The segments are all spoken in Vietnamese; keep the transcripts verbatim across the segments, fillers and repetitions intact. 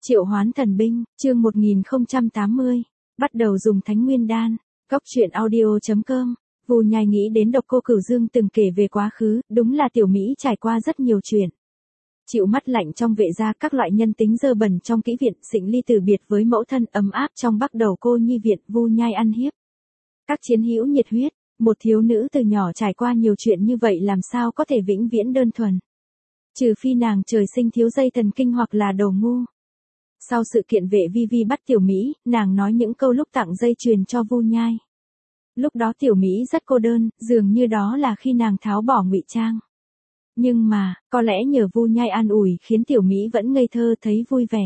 Triệu Hoán Thần Binh, chương một nghìn không trăm tám mươi, bắt đầu dùng Thánh Nguyên Đan. Góc truyện audio chấm com. Vu Nhai nghĩ đến Độc Cô Cửu Dương từng kể về quá khứ, đúng là tiểu Mỹ trải qua rất nhiều chuyện. Chịu mắt lạnh trong vệ gia, các loại nhân tính dơ bẩn trong kỹ viện, Sịnh Ly từ biệt với mẫu thân, ấm áp trong Bắc Đầu Cô Nhi viện, Vu Nhai ăn hiếp. Các chiến hữu nhiệt huyết, một thiếu nữ từ nhỏ trải qua nhiều chuyện như vậy làm sao có thể vĩnh viễn đơn thuần. Trừ phi nàng trời sinh thiếu dây thần kinh hoặc là đầu ngu. Sau sự kiện vệ Vi Vi bắt tiểu Mỹ, nàng nói những câu lúc tặng dây chuyền cho Vu Nhai. Lúc đó tiểu Mỹ rất cô đơn, dường như đó là khi nàng tháo bỏ ngụy trang. Nhưng mà, có lẽ nhờ Vu Nhai an ủi khiến tiểu Mỹ vẫn ngây thơ thấy vui vẻ.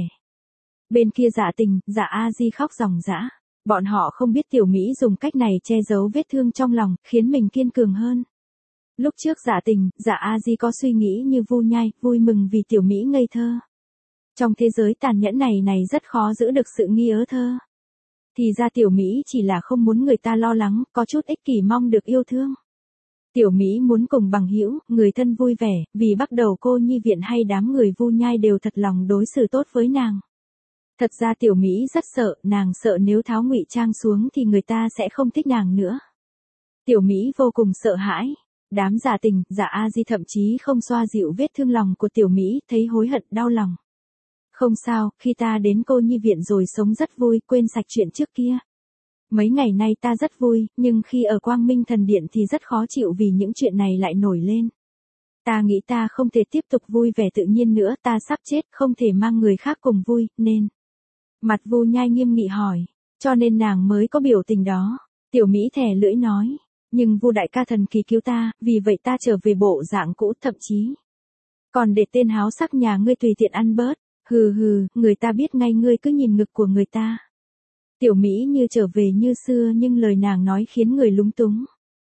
Bên kia Dạ Tình, Dạ A Di khóc ròng rã. Bọn họ không biết tiểu Mỹ dùng cách này che giấu vết thương trong lòng, khiến mình kiên cường hơn. Lúc trước Dạ Tình, Dạ A Di có suy nghĩ như Vu Nhai, vui mừng vì tiểu Mỹ ngây thơ. Trong thế giới tàn nhẫn này này rất khó giữ được sự nghi ớ thơ. Thì ra tiểu Mỹ chỉ là không muốn người ta lo lắng, có chút ích kỷ mong được yêu thương. Tiểu Mỹ muốn cùng bằng hữu, người thân vui vẻ, vì Bắc Đầu Cô Nhi viện hay đám người Vu Nhai đều thật lòng đối xử tốt với nàng. Thật ra tiểu Mỹ rất sợ, nàng sợ nếu tháo ngụy trang xuống thì người ta sẽ không thích nàng nữa. Tiểu Mỹ vô cùng sợ hãi. Đám Dạ Tình, Dạ A Di thậm chí không xoa dịu vết thương lòng của tiểu Mỹ, thấy hối hận đau lòng. Không sao, khi ta đến Cô Nhi viện rồi sống rất vui, quên sạch chuyện trước kia. Mấy ngày nay ta rất vui, nhưng khi ở Quang Minh Thần Điện thì rất khó chịu vì những chuyện này lại nổi lên. Ta nghĩ ta không thể tiếp tục vui vẻ tự nhiên nữa, ta sắp chết, không thể mang người khác cùng vui, nên. Mặt Vu Nhai nghiêm nghị hỏi, cho nên nàng mới có biểu tình đó. Tiểu Mỹ thè lưỡi nói, nhưng Vu đại ca thần kỳ cứu ta, vì vậy ta trở về bộ dạng cũ, thậm chí còn để tên háo sắc nhà ngươi tùy tiện ăn bớt. Hừ hừ, người ta biết ngay ngươi cứ nhìn ngực của người ta. Tiểu Mỹ như trở về như xưa nhưng lời nàng nói khiến người lúng túng.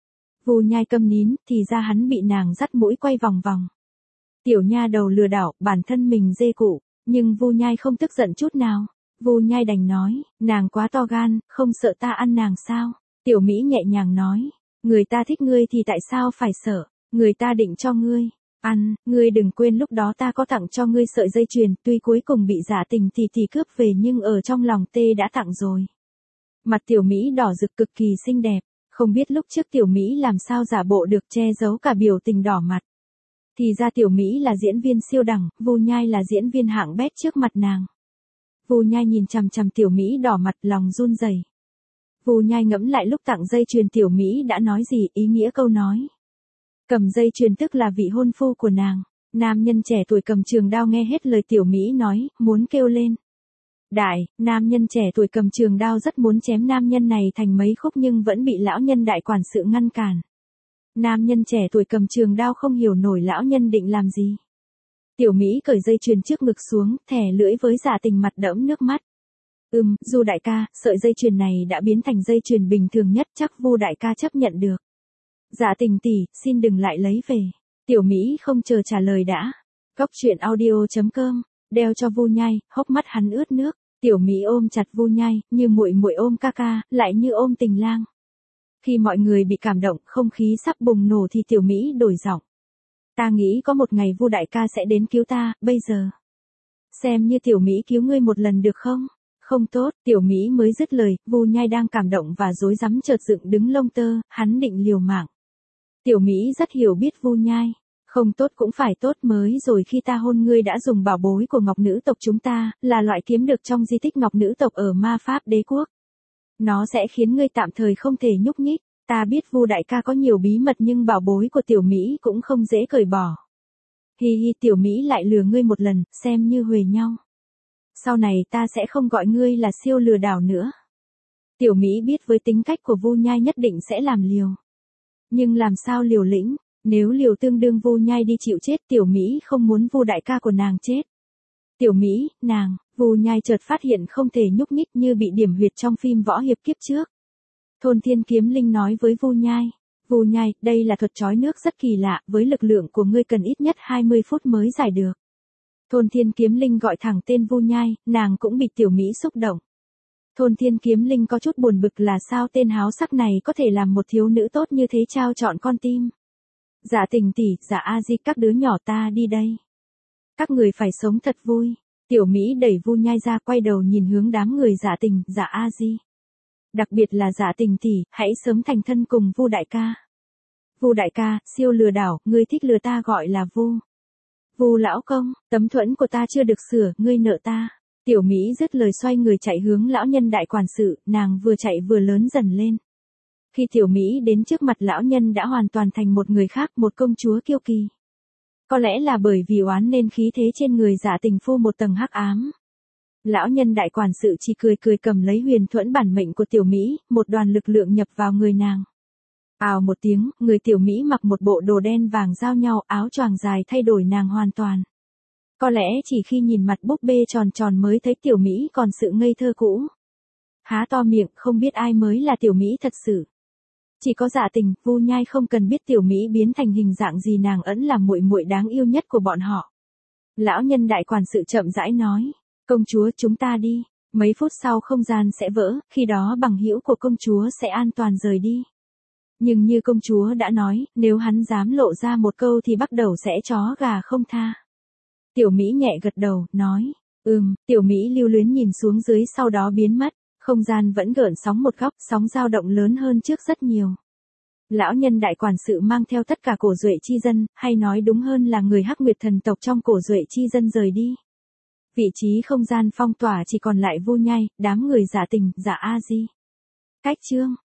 Vu Nhai câm nín, thì ra hắn bị nàng dắt mũi quay vòng vòng. Tiểu nha đầu lừa đảo, bản thân mình dê cụ, nhưng Vu Nhai không tức giận chút nào. Vu Nhai đành nói, nàng quá to gan, không sợ ta ăn nàng sao? Tiểu Mỹ nhẹ nhàng nói, người ta thích ngươi thì tại sao phải sợ, người ta định cho ngươi ăn, ngươi đừng quên lúc đó ta có tặng cho ngươi sợi dây chuyền, tuy cuối cùng bị Dạ Tình tỷ tỷ cướp về nhưng ở trong lòng tê đã tặng rồi. Mặt tiểu Mỹ đỏ rực cực kỳ xinh đẹp, không biết lúc trước tiểu Mỹ làm sao giả bộ được che giấu cả biểu tình đỏ mặt. Thì ra tiểu Mỹ là diễn viên siêu đẳng, Vu Nhai là diễn viên hạng bét trước mặt nàng. Vu Nhai nhìn chằm chằm tiểu Mỹ đỏ mặt, lòng run rẩy. Vu Nhai ngẫm lại lúc tặng dây chuyền tiểu Mỹ đã nói gì, ý nghĩa câu nói. Cầm dây chuyền tức là vị hôn phu của nàng. Nam nhân trẻ tuổi cầm trường đao nghe hết lời tiểu Mỹ nói, muốn kêu lên. Đại, nam nhân trẻ tuổi cầm trường đao rất muốn chém nam nhân này thành mấy khúc nhưng vẫn bị lão nhân đại quản sự ngăn cản. Nam nhân trẻ tuổi cầm trường đao không hiểu nổi lão nhân định làm gì. Tiểu Mỹ cởi dây chuyền trước ngực xuống, thè lưỡi với Dạ Tình mặt đẫm nước mắt. Ừm, Vu đại ca, sợi dây chuyền này đã biến thành dây chuyền bình thường nhất, chắc Vu đại ca chấp nhận được. Dạ Tình tỷ, xin đừng lại lấy về. Tiểu Mỹ không chờ trả lời đã. Góc truyện audio chấm com, đeo cho Vu Nhai, hốc mắt hắn ướt nước. Tiểu Mỹ ôm chặt Vu Nhai, như muội muội ôm ca ca, lại như ôm tình lang. Khi mọi người bị cảm động, không khí sắp bùng nổ thì tiểu Mỹ đổi giọng. Ta nghĩ có một ngày Vu đại ca sẽ đến cứu ta, bây giờ. Xem như tiểu Mỹ cứu ngươi một lần được không? Không tốt, tiểu Mỹ mới dứt lời, Vu Nhai đang cảm động và rối rắm chợt dựng đứng lông tơ, hắn định liều mạng. Tiểu Mỹ rất hiểu biết Vu Nhai, không tốt cũng phải tốt, mới rồi khi ta hôn ngươi đã dùng bảo bối của Ngọc Nữ tộc chúng ta, là loại kiếm được trong di tích Ngọc Nữ tộc ở Ma Pháp Đế quốc. Nó sẽ khiến ngươi tạm thời không thể nhúc nhích, ta biết Vu đại ca có nhiều bí mật nhưng bảo bối của tiểu Mỹ cũng không dễ cởi bỏ. Hi hi, tiểu Mỹ lại lừa ngươi một lần, xem như huề nhau. Sau này ta sẽ không gọi ngươi là siêu lừa đảo nữa. Tiểu Mỹ biết với tính cách của Vu Nhai nhất định sẽ làm liều. Nhưng làm sao liều lĩnh, nếu liều tương đương Vu Nhai đi chịu chết, tiểu Mỹ không muốn Vu đại ca của nàng chết. Tiểu Mỹ, nàng, Vu Nhai chợt phát hiện không thể nhúc nhích như bị điểm huyệt trong phim võ hiệp kiếp trước. Thôn Thiên Kiếm Linh nói với Vu Nhai, Vu Nhai, đây là thuật trói nước rất kỳ lạ, với lực lượng của ngươi cần ít nhất hai mươi phút mới giải được. Thôn Thiên Kiếm Linh gọi thẳng tên Vu Nhai, nàng cũng bị tiểu Mỹ xúc động. Thôn Thiên Kiếm Linh có chút buồn bực là sao tên háo sắc này có thể làm một thiếu nữ tốt như thế trao chọn con tim. Dạ Tình tỷ, Dạ A Di, các đứa nhỏ ta đi đây. Các người phải sống thật vui. Tiểu Mỹ đẩy Vu Nhai ra, quay đầu nhìn hướng đám người Dạ Tình, Dạ A Di. Đặc biệt là Dạ Tình tỷ, hãy sớm thành thân cùng Vu đại ca. Vu đại ca, siêu lừa đảo, ngươi thích lừa ta gọi là Vu. Vu lão công, tấm thuẫn của ta chưa được sửa, ngươi nợ ta. Tiểu Mỹ dứt lời xoay người chạy hướng lão nhân đại quản sự, nàng vừa chạy vừa lớn dần lên. Khi Tiểu Mỹ đến trước mặt lão nhân đã hoàn toàn thành một người khác, một công chúa kiêu kỳ. Có lẽ là bởi vì oán nên khí thế trên người Dạ Tình phu một tầng hắc ám. Lão nhân đại quản sự chỉ cười cười cầm lấy huyền thuẫn bản mệnh của Tiểu Mỹ, một đoàn lực lượng nhập vào người nàng. Ào một tiếng, người Tiểu Mỹ mặc một bộ đồ đen vàng giao nhau, áo choàng dài thay đổi nàng hoàn toàn. Có lẽ chỉ khi nhìn mặt búp bê tròn tròn mới thấy Tiểu Mỹ còn sự ngây thơ cũ. Há to miệng, không biết ai mới là Tiểu Mỹ thật sự. Chỉ có Dạ Tình, Vu Nhai không cần biết Tiểu Mỹ biến thành hình dạng gì, nàng ẩn là muội muội đáng yêu nhất của bọn họ. Lão nhân đại quản sự chậm rãi nói, công chúa chúng ta đi, mấy phút sau không gian sẽ vỡ, khi đó bằng hữu của công chúa sẽ an toàn rời đi. Nhưng như công chúa đã nói, nếu hắn dám lộ ra một câu thì bắt đầu sẽ chó gà không tha. Tiểu Mỹ nhẹ gật đầu, nói, ừm, Tiểu Mỹ lưu luyến nhìn xuống dưới sau đó biến mất, không gian vẫn gợn sóng một góc, sóng dao động lớn hơn trước rất nhiều. Lão nhân đại quản sự mang theo tất cả cổ duệ chi dân, hay nói đúng hơn là người Hắc Nguyệt thần tộc trong cổ duệ chi dân rời đi. Vị trí không gian phong tỏa chỉ còn lại Vu Nhai, đám người Dạ Tình, Dạ A Di. Cách chương